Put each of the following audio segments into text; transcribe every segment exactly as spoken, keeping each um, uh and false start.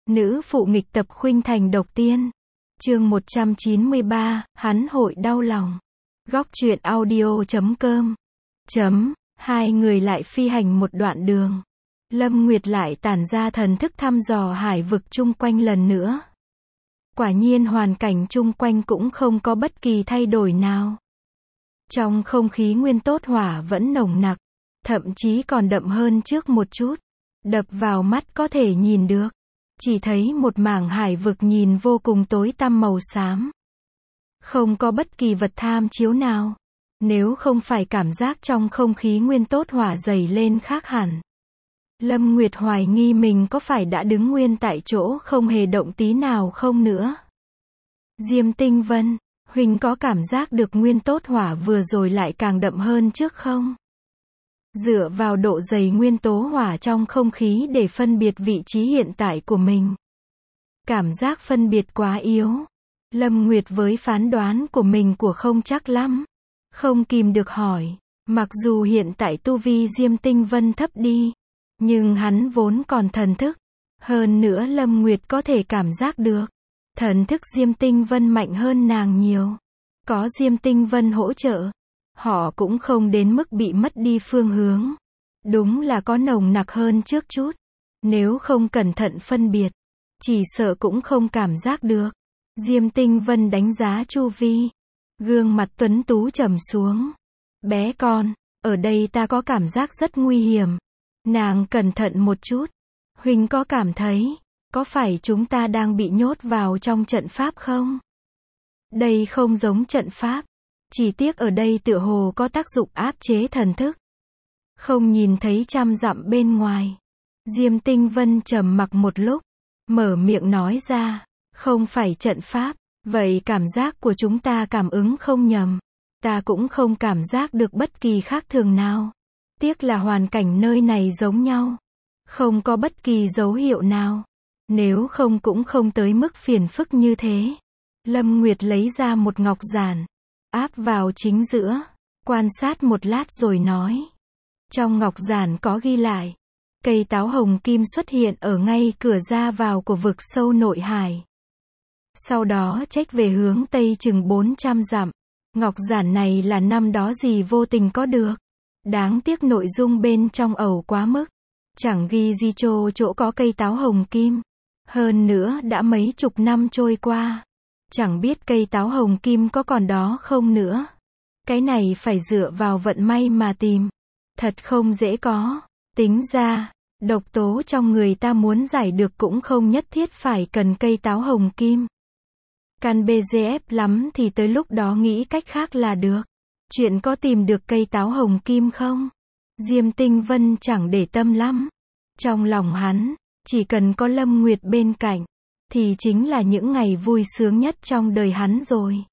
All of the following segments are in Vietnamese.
Nữ phụ nghịch tập khuynh thành độc tiên. Chương một trăm chín mươi ba, hắn hội đau lòng. Góc truyện audio chấm com. Chấm, hai người lại phi hành một đoạn đường. Lâm Nguyệt lại tản ra thần thức thăm dò hải vực chung quanh lần nữa. Quả nhiên hoàn cảnh chung quanh cũng không có bất kỳ thay đổi nào. Trong không khí nguyên tố hỏa vẫn nồng nặc, thậm chí còn đậm hơn trước một chút. Đập vào mắt có thể nhìn được. Chỉ thấy một mảng hải vực nhìn vô cùng tối tăm màu xám. Không có bất kỳ vật tham chiếu nào. Nếu không phải cảm giác trong không khí nguyên tố hỏa dày lên khác hẳn. Lâm Nguyệt hoài nghi mình có phải đã đứng nguyên tại chỗ không hề động tí nào không nữa. Diêm Tinh Vân, huynh có cảm giác được nguyên tố hỏa vừa rồi lại càng đậm hơn trước không? Dựa vào độ dày nguyên tố hỏa trong không khí để phân biệt vị trí hiện tại của mình. Cảm giác phân biệt quá yếu. Lâm Nguyệt với phán đoán của mình của không chắc lắm. Không kìm được hỏi. Mặc dù hiện tại tu vi Diêm Tinh Vân thấp đi. Nhưng hắn vốn còn thần thức. Hơn nữa Lâm Nguyệt có thể cảm giác được. Thần thức Diêm Tinh Vân mạnh hơn nàng nhiều. Có Diêm Tinh Vân hỗ trợ. Họ cũng không đến mức bị mất đi phương hướng. Đúng là có nồng nặc hơn trước chút. Nếu không cẩn thận phân biệt, chỉ sợ cũng không cảm giác được. Diêm Tinh Vân đánh giá chu vi. Gương mặt tuấn tú trầm xuống. Bé con, ở đây ta có cảm giác rất nguy hiểm. Nàng cẩn thận một chút. Huynh có cảm thấy, có phải chúng ta đang bị nhốt vào trong trận pháp không? Đây không giống trận pháp. Chỉ tiếc ở đây tựa hồ có tác dụng áp chế thần thức. Không nhìn thấy trăm dặm bên ngoài. Diêm Tinh Vân trầm mặc một lúc. Mở miệng nói ra. Không phải trận pháp. Vậy cảm giác của chúng ta cảm ứng không nhầm. Ta cũng không cảm giác được bất kỳ khác thường nào. Tiếc là hoàn cảnh nơi này giống nhau. Không có bất kỳ dấu hiệu nào. Nếu không cũng không tới mức phiền phức như thế. Lâm Nguyệt lấy ra một ngọc giản. Áp vào chính giữa. Quan sát một lát rồi nói. Trong ngọc giản có ghi lại. Cây táo hồng kim xuất hiện ở ngay cửa ra vào của vực sâu nội hải. Sau đó chếch về hướng tây chừng bốn trăm dặm. Ngọc giản này là năm đó gì vô tình có được. Đáng tiếc nội dung bên trong ẩu quá mức. Chẳng ghi gì chỗ chỗ có cây táo hồng kim. Hơn nữa đã mấy chục năm trôi qua. Chẳng biết cây táo hồng kim có còn đó không nữa. Cái này phải dựa vào vận may mà tìm. Thật không dễ có. Tính ra, độc tố trong người ta muốn giải được cũng không nhất thiết phải cần cây táo hồng kim. Căn bê giê ép lắm thì tới lúc đó nghĩ cách khác là được. Chuyện có tìm được cây táo hồng kim không? Diêm Tinh Vân chẳng để tâm lắm. Trong lòng hắn, chỉ cần có Lâm Nguyệt bên cạnh, thì chính là những ngày vui sướng nhất trong đời hắn rồi.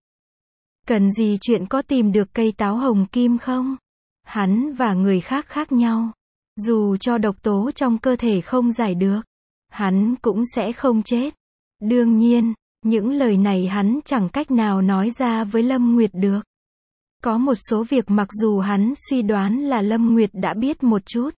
Cần gì chuyện có tìm được cây táo hồng kim không? Hắn và người khác khác nhau. Dù cho độc tố trong cơ thể không giải được, hắn cũng sẽ không chết. Đương nhiên, những lời này hắn chẳng cách nào nói ra với Lâm Nguyệt được. Có một số việc mặc dù hắn suy đoán là Lâm Nguyệt đã biết một chút.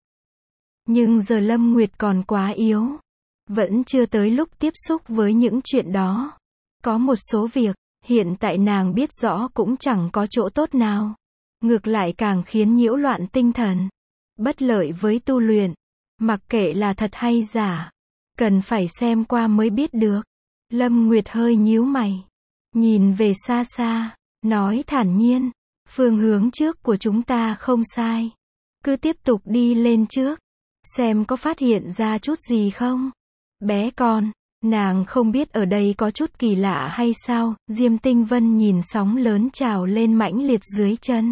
Nhưng giờ Lâm Nguyệt còn quá yếu. Vẫn chưa tới lúc tiếp xúc với những chuyện đó. Có một số việc, hiện tại nàng biết rõ cũng chẳng có chỗ tốt nào. Ngược lại càng khiến nhiễu loạn tinh thần. Bất lợi với tu luyện. Mặc kệ là thật hay giả. Cần phải xem qua mới biết được. Lâm Nguyệt hơi nhíu mày. Nhìn về xa xa. Nói thản nhiên. Phương hướng trước của chúng ta không sai. Cứ tiếp tục đi lên trước. Xem có phát hiện ra chút gì không. Bé con, nàng không biết ở đây có chút kỳ lạ hay sao. Diêm Tinh Vân nhìn sóng lớn trào lên mãnh liệt dưới chân.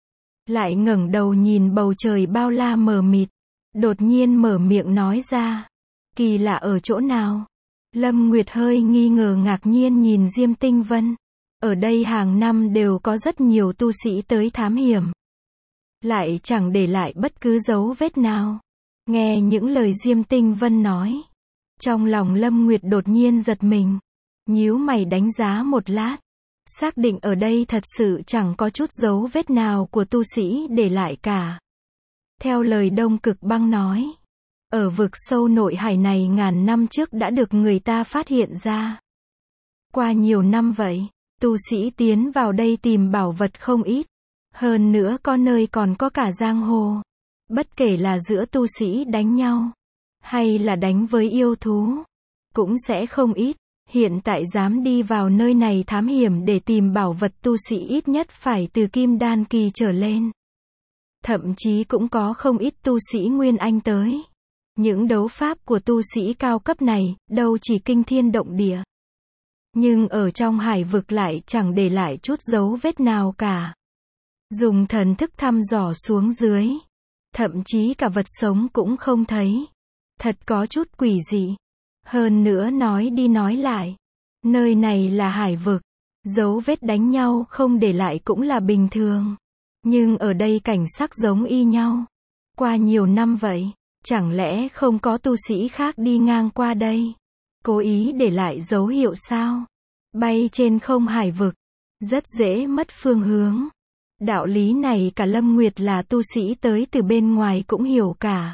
Lại ngẩng đầu nhìn bầu trời bao la mờ mịt. Đột nhiên mở miệng nói ra. Kỳ lạ ở chỗ nào? Lâm Nguyệt hơi nghi ngờ ngạc nhiên nhìn Diêm Tinh Vân. Ở đây hàng năm đều có rất nhiều tu sĩ tới thám hiểm. Lại chẳng để lại bất cứ dấu vết nào. Nghe những lời Diêm Tinh Vân nói. Trong lòng Lâm Nguyệt đột nhiên giật mình. Nhíu mày đánh giá một lát. Xác định ở đây thật sự chẳng có chút dấu vết nào của tu sĩ để lại cả. Theo lời Đông Cực Băng nói. ở vực sâu nội hải này ngàn năm trước đã được người ta phát hiện ra. Qua nhiều năm vậy, tu sĩ tiến vào đây tìm bảo vật không ít. Hơn nữa có nơi còn có cả giang hồ. Bất kể là giữa tu sĩ đánh nhau, hay là đánh với yêu thú, cũng sẽ không ít. Hiện tại dám đi vào nơi này thám hiểm để tìm bảo vật tu sĩ ít nhất phải từ kim đan kỳ trở lên. Thậm chí cũng có không ít tu sĩ Nguyên Anh tới. Những đấu pháp của tu sĩ cao cấp này, đâu chỉ kinh thiên động địa. Nhưng ở trong hải vực lại chẳng để lại chút dấu vết nào cả. Dùng thần thức thăm dò xuống dưới. Thậm chí cả vật sống cũng không thấy. Thật có chút quỷ dị. Hơn nữa nói đi nói lại. Nơi này là hải vực. Dấu vết đánh nhau không để lại cũng là bình thường. Nhưng ở đây cảnh sắc giống y nhau. Qua nhiều năm vậy, chẳng lẽ không có tu sĩ khác đi ngang qua đây? Cố ý để lại dấu hiệu sao? Bay trên không hải vực, rất dễ mất phương hướng. Đạo lý này cả Lâm Nguyệt là tu sĩ tới từ bên ngoài cũng hiểu cả.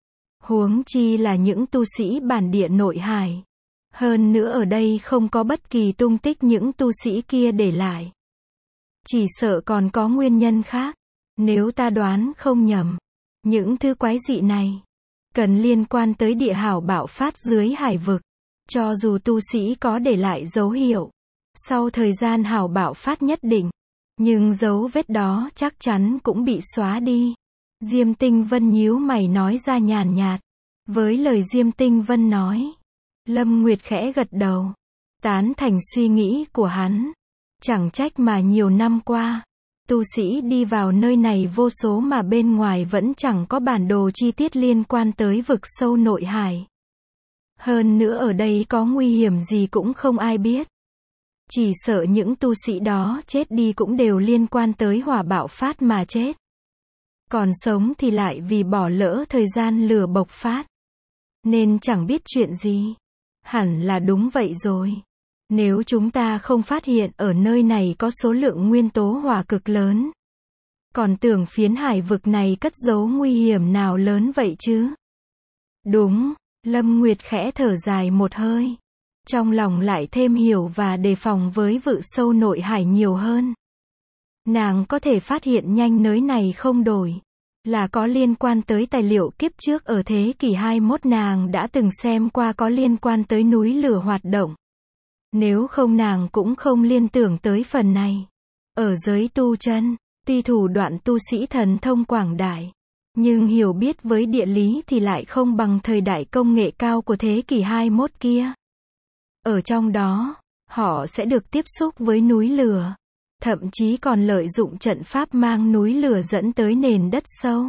Huống chi là những tu sĩ bản địa nội hải. Hơn nữa ở đây không có bất kỳ tung tích những tu sĩ kia để lại. Chỉ sợ còn có nguyên nhân khác. Nếu ta đoán không nhầm, những thứ quái dị này cần liên quan tới địa hảo bạo phát dưới hải vực. Cho dù tu sĩ có để lại dấu hiệu, sau thời gian hảo bạo phát nhất định, nhưng dấu vết đó chắc chắn cũng bị xóa đi. Diêm Tinh Vân nhíu mày nói ra nhàn nhạt. Với lời Diêm Tinh Vân nói, Lâm Nguyệt khẽ gật đầu, tán thành suy nghĩ của hắn. Chẳng trách mà nhiều năm qua, tu sĩ đi vào nơi này vô số mà bên ngoài vẫn chẳng có bản đồ chi tiết liên quan tới vực sâu nội hải. Hơn nữa ở đây có nguy hiểm gì cũng không ai biết. Chỉ sợ những tu sĩ đó chết đi cũng đều liên quan tới hỏa bạo phát mà chết. Còn sống thì lại vì bỏ lỡ thời gian lửa bộc phát. Nên chẳng biết chuyện gì. Hẳn là đúng vậy rồi. Nếu chúng ta không phát hiện ở nơi này có số lượng nguyên tố hỏa cực lớn. Còn tưởng phiến hải vực này cất giấu nguy hiểm nào lớn vậy chứ? Đúng, Lâm Nguyệt khẽ thở dài một hơi. Trong lòng lại thêm hiểu và đề phòng với vực sâu nội hải nhiều hơn. Nàng có thể phát hiện nhanh nới này không đổi. Là có liên quan tới tài liệu kiếp trước ở thế kỷ hai mươi mốt nàng đã từng xem qua có liên quan tới núi lửa hoạt động. Nếu không nàng cũng không liên tưởng tới phần này. Ở giới tu chân, tuy thủ đoạn tu sĩ thần thông quảng đại, nhưng hiểu biết với địa lý thì lại không bằng thời đại công nghệ cao của thế kỷ hai mươi mốt kia. Ở trong đó, họ sẽ được tiếp xúc với núi lửa. Thậm chí còn lợi dụng trận pháp mang núi lửa dẫn tới nền đất sâu.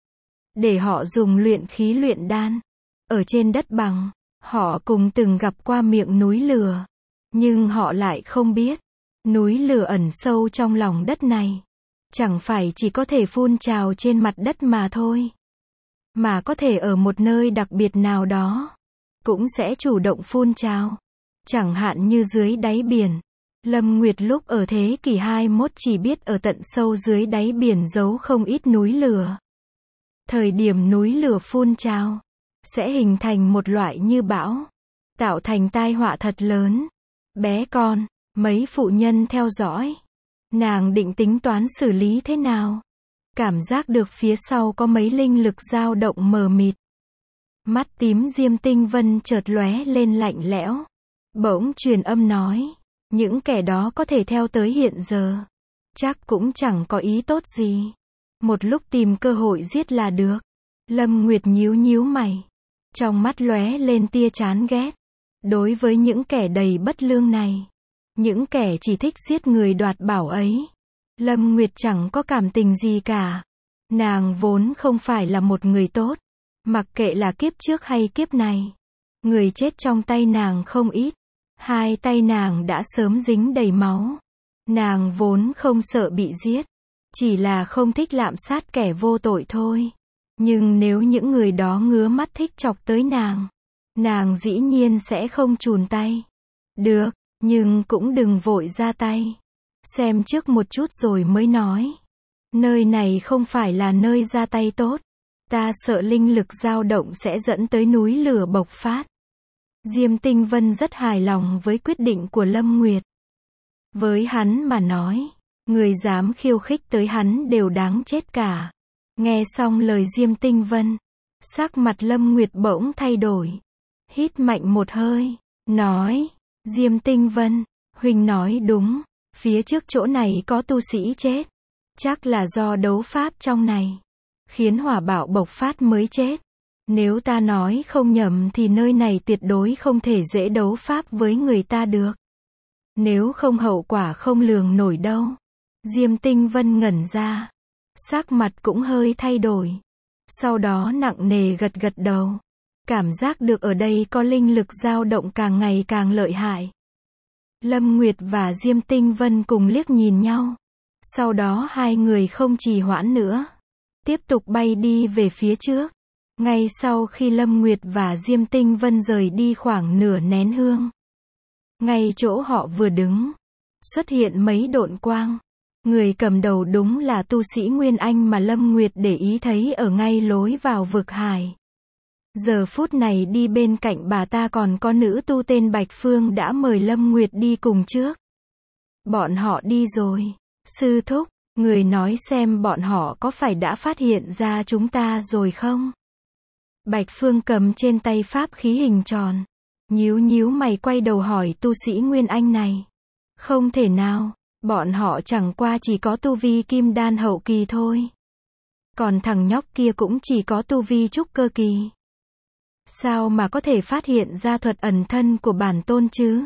Để họ dùng luyện khí luyện đan. Ở trên đất bằng, họ cùng từng gặp qua miệng núi lửa. Nhưng họ lại không biết, núi lửa ẩn sâu trong lòng đất này. Chẳng phải chỉ có thể phun trào trên mặt đất mà thôi. Mà có thể ở một nơi đặc biệt nào đó. Cũng sẽ chủ động phun trào. Chẳng hạn như dưới đáy biển. Lâm Nguyệt lúc ở thế kỷ hai mươi mốt chỉ biết ở tận sâu dưới đáy biển giấu không ít núi lửa. Thời điểm núi lửa phun trào, sẽ hình thành một loại như bão, tạo thành tai họa thật lớn. Bé con, mấy phụ nhân theo dõi. Nàng định tính toán xử lý thế nào? Cảm giác được phía sau có mấy linh lực dao động mờ mịt. Mắt tím Diêm Tinh Vân chợt lóe lên lạnh lẽo. Bỗng truyền âm nói. Những kẻ đó có thể theo tới hiện giờ. Chắc cũng chẳng có ý tốt gì. Một lúc tìm cơ hội giết là được. Lâm Nguyệt nhíu nhíu mày. Trong mắt lóe lên tia chán ghét. Đối với những kẻ đầy bất lương này. Những kẻ chỉ thích giết người đoạt bảo ấy. Lâm Nguyệt chẳng có cảm tình gì cả. Nàng vốn không phải là một người tốt. Mặc kệ là kiếp trước hay kiếp này. Người chết trong tay nàng không ít. Hai tay nàng đã sớm dính đầy máu. Nàng vốn không sợ bị giết. Chỉ là không thích lạm sát kẻ vô tội thôi. Nhưng nếu những người đó ngứa mắt thích chọc tới nàng, nàng dĩ nhiên sẽ không chùn tay. Được, nhưng cũng đừng vội ra tay. Xem trước một chút rồi mới nói. Nơi này không phải là nơi ra tay tốt. Ta sợ linh lực dao động sẽ dẫn tới núi lửa bộc phát. Diêm Tinh Vân rất hài lòng với quyết định của Lâm Nguyệt. Với hắn mà nói, người dám khiêu khích tới hắn đều đáng chết cả. Nghe xong lời Diêm Tinh Vân, sắc mặt Lâm Nguyệt bỗng thay đổi. Hít mạnh một hơi, nói, Diêm Tinh Vân, huynh nói đúng, phía trước chỗ này có tu sĩ chết. Chắc là do đấu pháp trong này, khiến hỏa bạo bộc phát mới chết. Nếu ta nói không nhầm thì nơi này tuyệt đối không thể dễ đấu pháp với người ta được. Nếu không hậu quả không lường nổi đâu. Diêm Tinh Vân ngẩn ra, sắc mặt cũng hơi thay đổi. Sau đó nặng nề gật gật đầu. Cảm giác được ở đây có linh lực dao động càng ngày càng lợi hại. Lâm Nguyệt và Diêm Tinh Vân cùng liếc nhìn nhau. Sau đó hai người không trì hoãn nữa, tiếp tục bay đi về phía trước. Ngay sau khi Lâm Nguyệt và Diêm Tinh Vân rời đi khoảng nửa nén hương, ngay chỗ họ vừa đứng, xuất hiện mấy độn quang. Người cầm đầu đúng là tu sĩ Nguyên Anh mà Lâm Nguyệt để ý thấy ở ngay lối vào vực hải. Giờ phút này đi bên cạnh bà ta còn có nữ tu tên Bạch Phương đã mời Lâm Nguyệt đi cùng trước. Bọn họ đi rồi. Sư thúc, người nói xem bọn họ có phải đã phát hiện ra chúng ta rồi không? Bạch Phương cầm trên tay pháp khí hình tròn, nhíu nhíu mày quay đầu hỏi tu sĩ Nguyên Anh này. Không thể nào, bọn họ chẳng qua chỉ có tu vi kim đan hậu kỳ thôi. Còn thằng nhóc kia cũng chỉ có tu vi trúc cơ kỳ. Sao mà có thể phát hiện ra thuật ẩn thân của bản tôn chứ?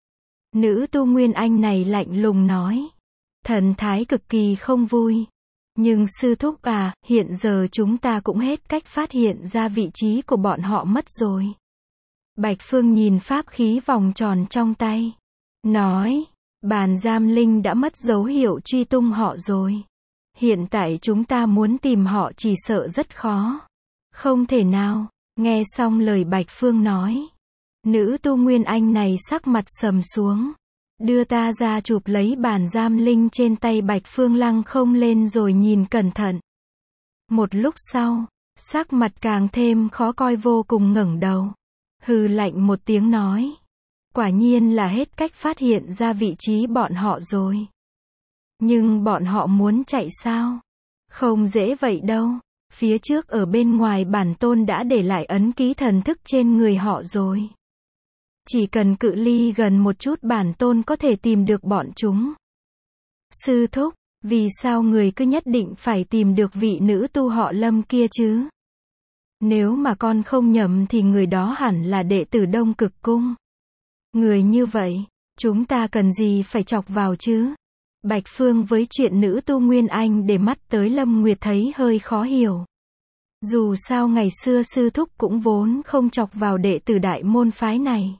Nữ tu Nguyên Anh này lạnh lùng nói. Thần thái cực kỳ không vui. Nhưng sư thúc à, hiện giờ chúng ta cũng hết cách phát hiện ra vị trí của bọn họ mất rồi. Bạch Phương nhìn pháp khí vòng tròn trong tay. Nói, bàn giam linh đã mất dấu hiệu truy tung họ rồi. Hiện tại chúng ta muốn tìm họ chỉ sợ rất khó. Không thể nào, nghe xong lời Bạch Phương nói. Nữ tu Nguyên Anh này sắc mặt sầm xuống. Đưa ta ra chụp lấy bàn giam linh trên tay Bạch Phương lăng không lên rồi nhìn cẩn thận. Một lúc sau, sắc mặt càng thêm khó coi vô cùng ngẩng đầu. Hừ lạnh một tiếng nói. Quả nhiên là hết cách phát hiện ra vị trí bọn họ rồi. Nhưng bọn họ muốn chạy sao? Không dễ vậy đâu. Phía trước ở bên ngoài bản tôn đã để lại ấn ký thần thức trên người họ rồi. Chỉ cần cự ly gần một chút bản tôn có thể tìm được bọn chúng. Sư thúc, vì sao người cứ nhất định phải tìm được vị nữ tu họ Lâm kia chứ? Nếu mà con không nhầm thì người đó hẳn là đệ tử Đông Cực Cung. Người như vậy, chúng ta cần gì phải chọc vào chứ? Bạch Phương với chuyện nữ tu Nguyên Anh để mắt tới Lâm Nguyệt thấy hơi khó hiểu. Dù sao ngày xưa sư thúc cũng vốn không chọc vào đệ tử đại môn phái này.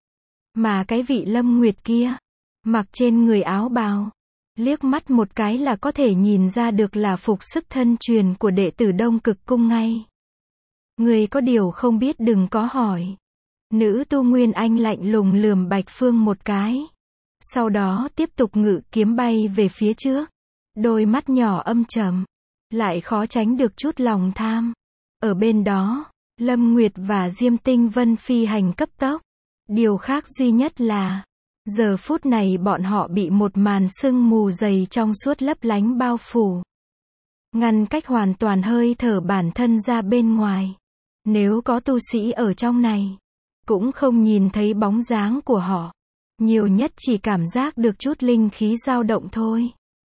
Mà cái vị Lâm Nguyệt kia, mặc trên người áo bào, liếc mắt một cái là có thể nhìn ra được là phục sức thân truyền của đệ tử Đông Cực Cung ngay. Người có điều không biết đừng có hỏi. Nữ tu Nguyên Anh lạnh lùng lườm Bạch Phương một cái. Sau đó tiếp tục ngự kiếm bay về phía trước. Đôi mắt nhỏ âm trầm, lại khó tránh được chút lòng tham. Ở bên đó, Lâm Nguyệt và Diêm Tinh Vân phi hành cấp tốc. Điều khác duy nhất là, giờ phút này bọn họ bị một màn sương mù dày trong suốt lấp lánh bao phủ. Ngăn cách hoàn toàn hơi thở bản thân ra bên ngoài. Nếu có tu sĩ ở trong này, cũng không nhìn thấy bóng dáng của họ. Nhiều nhất chỉ cảm giác được chút linh khí dao động thôi.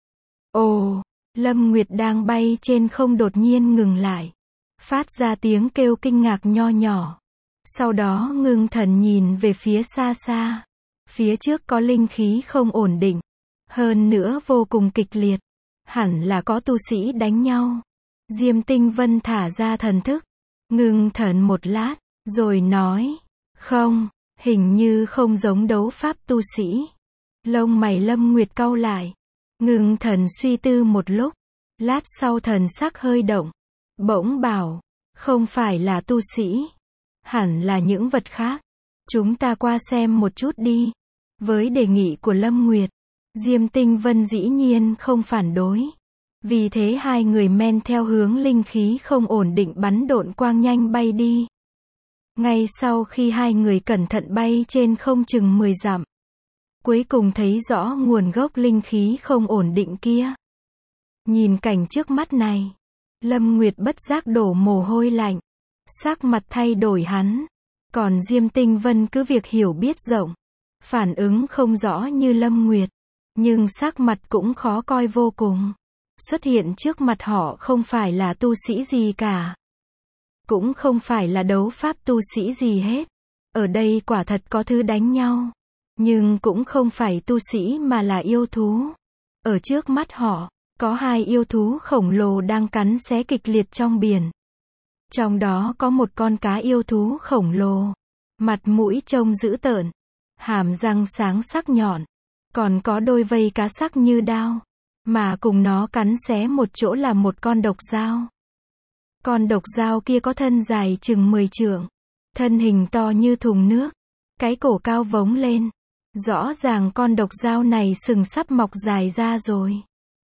Ồ, Lâm Nguyệt đang bay trên không đột nhiên ngừng lại. Phát ra tiếng kêu kinh ngạc nho nhỏ. Sau đó ngưng thần nhìn về phía xa xa. Phía trước có linh khí không ổn định. Hơn nữa vô cùng kịch liệt. Hẳn là có tu sĩ đánh nhau. Diêm Tinh Vân thả ra thần thức. Ngưng thần một lát, rồi nói. Không, hình như không giống đấu pháp tu sĩ. Lông mày Lâm Nguyệt cau lại. Ngưng thần suy tư một lúc. Lát sau thần sắc hơi động. Bỗng bảo, không phải là tu sĩ. Hẳn là những vật khác. Chúng ta qua xem một chút đi. Với đề nghị của Lâm Nguyệt, Diêm Tinh Vân dĩ nhiên không phản đối. Vì thế hai người men theo hướng linh khí không ổn định bắn độn quang nhanh bay đi. Ngay sau khi hai người cẩn thận bay trên không chừng mười dặm, cuối cùng thấy rõ nguồn gốc linh khí không ổn định kia. Nhìn cảnh trước mắt này, Lâm Nguyệt bất giác đổ mồ hôi lạnh, sắc mặt thay đổi hắn. Còn Diêm Tinh Vân cứ việc hiểu biết rộng, phản ứng không rõ như Lâm Nguyệt, nhưng sắc mặt cũng khó coi vô cùng. Xuất hiện trước mặt họ không phải là tu sĩ gì cả, cũng không phải là đấu pháp tu sĩ gì hết. Ở đây quả thật có thứ đánh nhau, nhưng cũng không phải tu sĩ mà là yêu thú. Ở trước mắt họ, có hai yêu thú khổng lồ đang cắn xé kịch liệt trong biển. Trong đó có một con cá yêu thú khổng lồ, mặt mũi trông dữ tợn, hàm răng sáng sắc nhọn, còn có đôi vây cá sắc như đao, mà cùng nó cắn xé một chỗ là một con độc dao. Con độc dao kia có thân dài chừng mười trượng, thân hình to như thùng nước, cái cổ cao vống lên. Rõ ràng con độc dao này sừng sắp mọc dài ra rồi.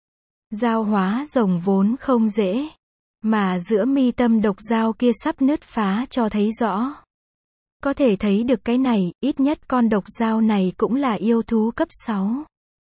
Dao hóa rồng vốn không dễ, mà giữa mi tâm độc dao kia sắp nứt phá cho thấy rõ. Có thể thấy được cái này, ít nhất con độc dao này cũng là yêu thú cấp sáu.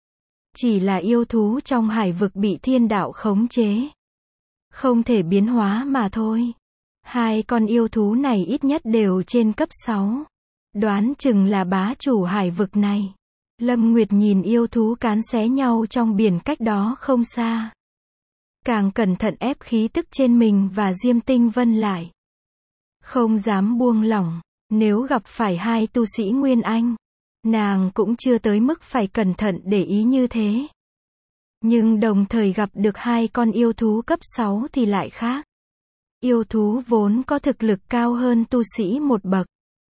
Chỉ là yêu thú trong hải vực bị thiên đạo khống chế, không thể biến hóa mà thôi. Hai con yêu thú này ít nhất đều trên cấp sáu. Đoán chừng là bá chủ hải vực này. Lâm Nguyệt nhìn yêu thú cán xé nhau trong biển cách đó không xa. Càng cẩn thận ép khí tức trên mình và Diêm Tinh Vân lại. Không dám buông lỏng, nếu gặp phải hai tu sĩ Nguyên Anh, nàng cũng chưa tới mức phải cẩn thận để ý như thế. Nhưng đồng thời gặp được hai con yêu thú cấp sáu thì lại khác. Yêu thú vốn có thực lực cao hơn tu sĩ một bậc.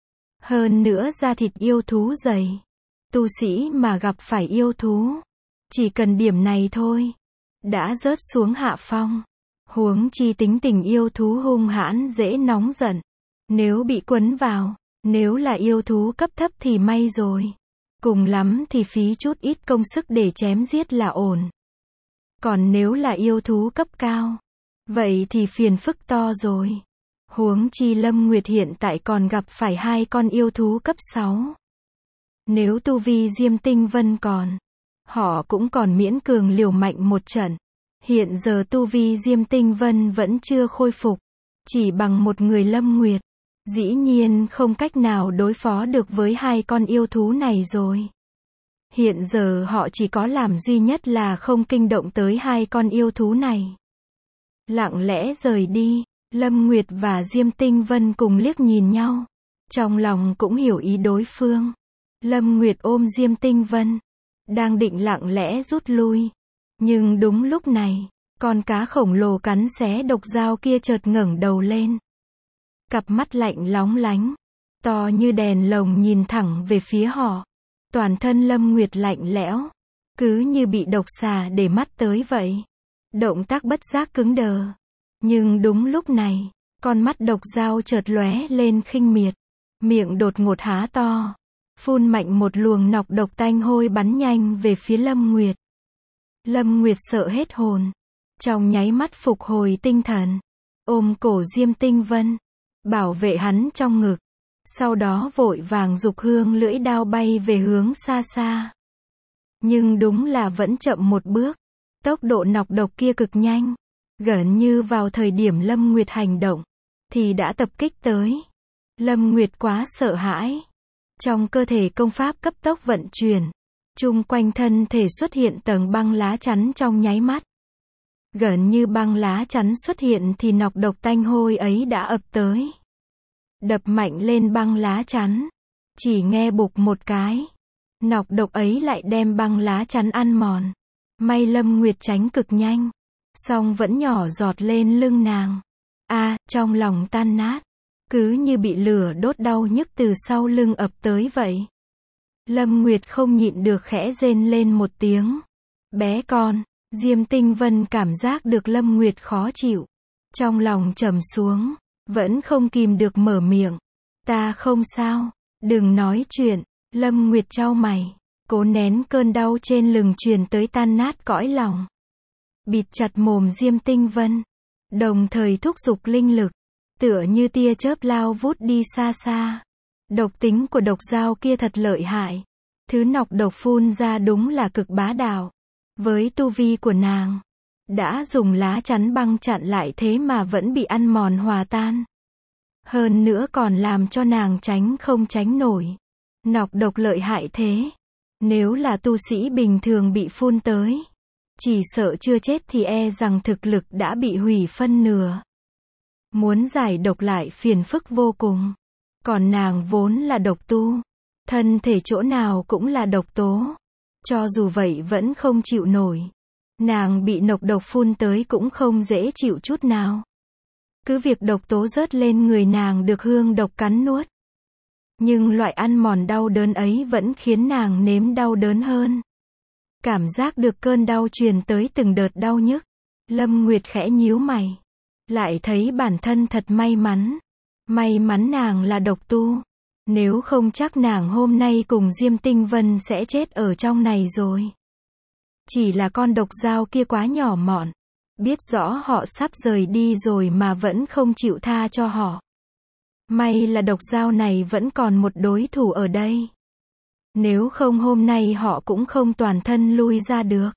Hơn nữa da thịt yêu thú dày. Tu sĩ mà gặp phải yêu thú, chỉ cần điểm này thôi, đã rớt xuống hạ phong. Huống chi tính tình yêu thú hung hãn dễ nóng giận. Nếu bị quấn vào, nếu là yêu thú cấp thấp thì may rồi. Cùng lắm thì phí chút ít công sức để chém giết là ổn. Còn nếu là yêu thú cấp cao, vậy thì phiền phức to rồi. Huống chi Lâm Nguyệt hiện tại còn gặp phải hai con yêu thú cấp sáu. Nếu tu vi Diêm Tinh Vân còn, họ cũng còn miễn cường liều mạnh một trận. Hiện giờ tu vi Diêm Tinh Vân vẫn chưa khôi phục, chỉ bằng một người Lâm Nguyệt, dĩ nhiên không cách nào đối phó được với hai con yêu thú này rồi. Hiện giờ họ chỉ có làm duy nhất là không kinh động tới hai con yêu thú này. Lặng lẽ rời đi, Lâm Nguyệt và Diêm Tinh Vân cùng liếc nhìn nhau, trong lòng cũng hiểu ý đối phương. Lâm Nguyệt ôm Diêm Tinh Vân, đang định lặng lẽ rút lui. Nhưng đúng lúc này, con cá khổng lồ cắn xé độc dao kia chợt ngẩng đầu lên. Cặp mắt lạnh lóng lánh, to như đèn lồng nhìn thẳng về phía họ. Toàn thân Lâm Nguyệt lạnh lẽo, cứ như bị độc xà để mắt tới vậy. Động tác bất giác cứng đờ. Nhưng đúng lúc này, con mắt độc dao chợt lóe lên khinh miệt, miệng đột ngột há to, phun mạnh một luồng nọc độc tanh hôi bắn nhanh về phía Lâm Nguyệt. Lâm Nguyệt sợ hết hồn, trong nháy mắt phục hồi tinh thần, ôm cổ Diêm Tinh Vân, bảo vệ hắn trong ngực, sau đó vội vàng giục hương lưỡi đao bay về hướng xa xa. Nhưng đúng là vẫn chậm một bước, tốc độ nọc độc kia cực nhanh, gần như vào thời điểm Lâm Nguyệt hành động, thì đã tập kích tới. Lâm Nguyệt quá sợ hãi, trong cơ thể công pháp cấp tốc vận chuyển, chung quanh thân thể xuất hiện tầng băng lá chắn trong nháy mắt. Gần như băng lá chắn xuất hiện thì nọc độc tanh hôi ấy đã ập tới. Đập mạnh lên băng lá chắn, chỉ nghe bục một cái, nọc độc ấy lại đem băng lá chắn ăn mòn. May Lâm Nguyệt tránh cực nhanh, song vẫn nhỏ giọt lên lưng nàng. A, trong lòng tan nát, cứ như bị lửa đốt đau nhức từ sau lưng ập tới vậy. Lâm Nguyệt không nhịn được khẽ rên lên một tiếng. Bé con, Diêm Tinh Vân cảm giác được Lâm Nguyệt khó chịu, trong lòng trầm xuống, vẫn không kìm được mở miệng. Ta không sao, đừng nói chuyện. Lâm Nguyệt chau mày, cố nén cơn đau trên lưng truyền tới tan nát cõi lòng. bịt chặt mồm Diêm Tinh Vân, đồng thời thúc giục linh lực, tựa như tia chớp lao vút đi xa xa. Độc tính của độc dao kia thật lợi hại. Thứ nọc độc phun ra đúng là cực bá đạo. Với tu vi của nàng, đã dùng lá chắn băng chặn lại thế mà vẫn bị ăn mòn hòa tan. Hơn nữa còn làm cho nàng tránh không tránh nổi. Nọc độc lợi hại thế. Nếu là tu sĩ bình thường bị phun tới, chỉ sợ chưa chết thì e rằng thực lực đã bị hủy phân nửa. Muốn giải độc lại phiền phức vô cùng. Còn nàng vốn là độc tu. Thân thể chỗ nào cũng là độc tố. Cho dù vậy vẫn không chịu nổi. Nàng bị nọc độc phun tới cũng không dễ chịu chút nào. Cứ việc độc tố rớt lên người nàng được hương độc cắn nuốt. Nhưng loại ăn mòn đau đớn ấy vẫn khiến nàng nếm đau đớn hơn. Cảm giác được cơn đau truyền tới từng đợt đau nhức. Lâm Nguyệt khẽ nhíu mày. Lại thấy bản thân thật may mắn. May mắn nàng là độc tu. Nếu không chắc nàng hôm nay cùng Diêm Tinh Vân sẽ chết ở trong này rồi. Chỉ là con độc dao kia quá nhỏ mọn. Biết rõ họ sắp rời đi rồi mà vẫn không chịu tha cho họ. May là độc dao này vẫn còn một đối thủ ở đây. Nếu không hôm nay họ cũng không toàn thân lui ra được.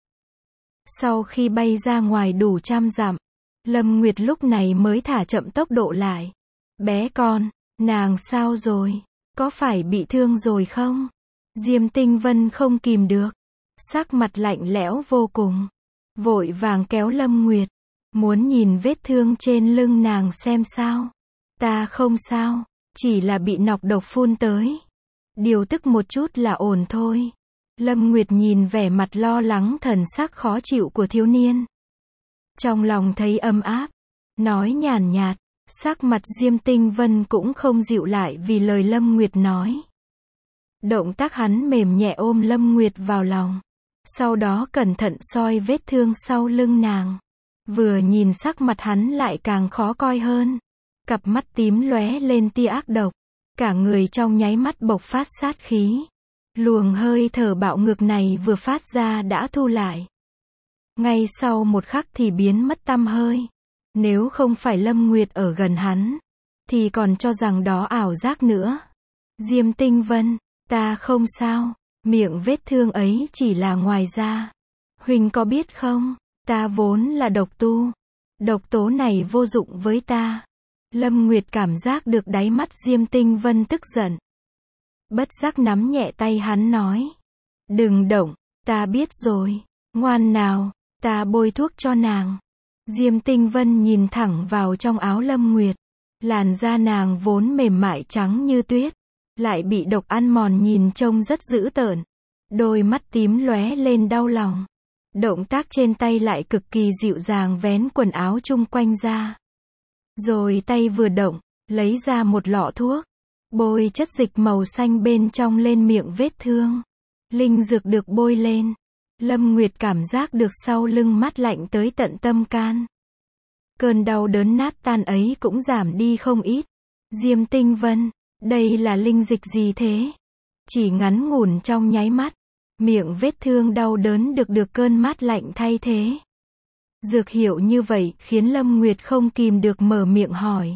Sau khi bay ra ngoài đủ trăm dặm, Lâm Nguyệt lúc này mới thả chậm tốc độ lại. Bé con, nàng sao rồi? Có phải bị thương rồi không? Diêm Tinh Vân không kìm được. Sắc mặt lạnh lẽo vô cùng. Vội vàng kéo Lâm Nguyệt. Muốn nhìn vết thương trên lưng nàng xem sao. Ta không sao. Chỉ là bị nọc độc phun tới. Điều tức một chút là ổn thôi. Lâm Nguyệt nhìn vẻ mặt lo lắng thần sắc khó chịu của thiếu niên. Trong lòng thấy ấm áp. Nói nhàn nhạt. Sắc mặt Diêm Tinh Vân cũng không dịu lại vì lời Lâm Nguyệt nói. Động tác hắn mềm nhẹ ôm Lâm Nguyệt vào lòng. Sau đó cẩn thận soi vết thương sau lưng nàng. Vừa nhìn sắc mặt hắn lại càng khó coi hơn. Cặp mắt tím lóe lên tia ác độc. Cả người trong nháy mắt bộc phát sát khí. Luồng hơi thở bạo ngược này vừa phát ra đã thu lại. Ngay sau một khắc thì biến mất tăm hơi. Nếu không phải Lâm Nguyệt ở gần hắn, thì còn cho rằng đó ảo giác nữa. Diêm Tinh Vân, ta không sao, miệng vết thương ấy chỉ là ngoài da. Huynh có biết không, ta vốn là độc tu. Độc tố này vô dụng với ta. Lâm Nguyệt cảm giác được đáy mắt Diêm Tinh Vân tức giận. Bất giác nắm nhẹ tay hắn nói. Đừng động, ta biết rồi, ngoan nào, ta bôi thuốc cho nàng. Diêm Tinh Vân nhìn thẳng vào trong áo Lâm Nguyệt. Làn da nàng vốn mềm mại trắng như tuyết. Lại bị độc ăn mòn nhìn trông rất dữ tợn. Đôi mắt tím lóe lên đau lòng. Động tác trên tay lại cực kỳ dịu dàng vén quần áo chung quanh ra. Rồi tay vừa động, lấy ra một lọ thuốc. Bôi chất dịch màu xanh bên trong lên miệng vết thương. Linh dược được bôi lên. Lâm Nguyệt cảm giác được sau lưng mát lạnh tới tận tâm can. Cơn đau đớn nát tan ấy cũng giảm đi không ít. Diêm Tinh Vân, đây là linh dịch gì thế? Chỉ ngắn ngủn trong nháy mắt. Miệng vết thương đau đớn được được cơn mát lạnh thay thế. Dược hiệu như vậy khiến Lâm Nguyệt không kìm được mở miệng hỏi.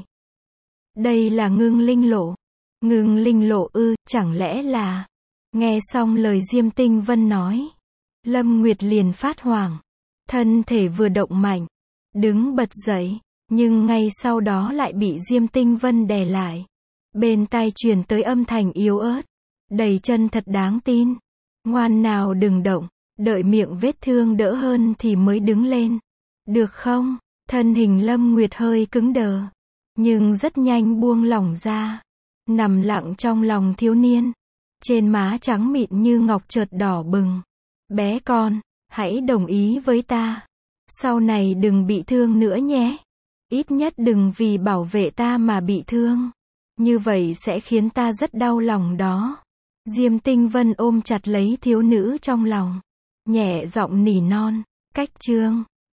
Đây là ngưng linh lộ. Ngưng linh lộ ư, chẳng lẽ là... Nghe xong lời Diêm Tinh Vân nói. Lâm Nguyệt liền phát hoảng. Thân thể vừa động mạnh. Đứng bật dậy. Nhưng ngay sau đó lại bị Diêm Tinh Vân đè lại. Bên tai truyền tới âm thanh yếu ớt. Đầy chân thật đáng tin. Ngoan nào đừng động. Đợi miệng vết thương đỡ hơn thì mới đứng lên. Được không? Thân hình Lâm Nguyệt hơi cứng đờ. Nhưng rất nhanh buông lỏng ra. Nằm lặng trong lòng thiếu niên. Trên má trắng mịn như ngọc chợt đỏ bừng. Bé con, hãy đồng ý với ta. Sau này đừng bị thương nữa nhé. Ít nhất đừng vì bảo vệ ta mà bị thương. Như vậy sẽ khiến ta rất đau lòng đó. Diêm Tinh Vân ôm chặt lấy thiếu nữ trong lòng. Nhẹ giọng nỉ non. Cách chương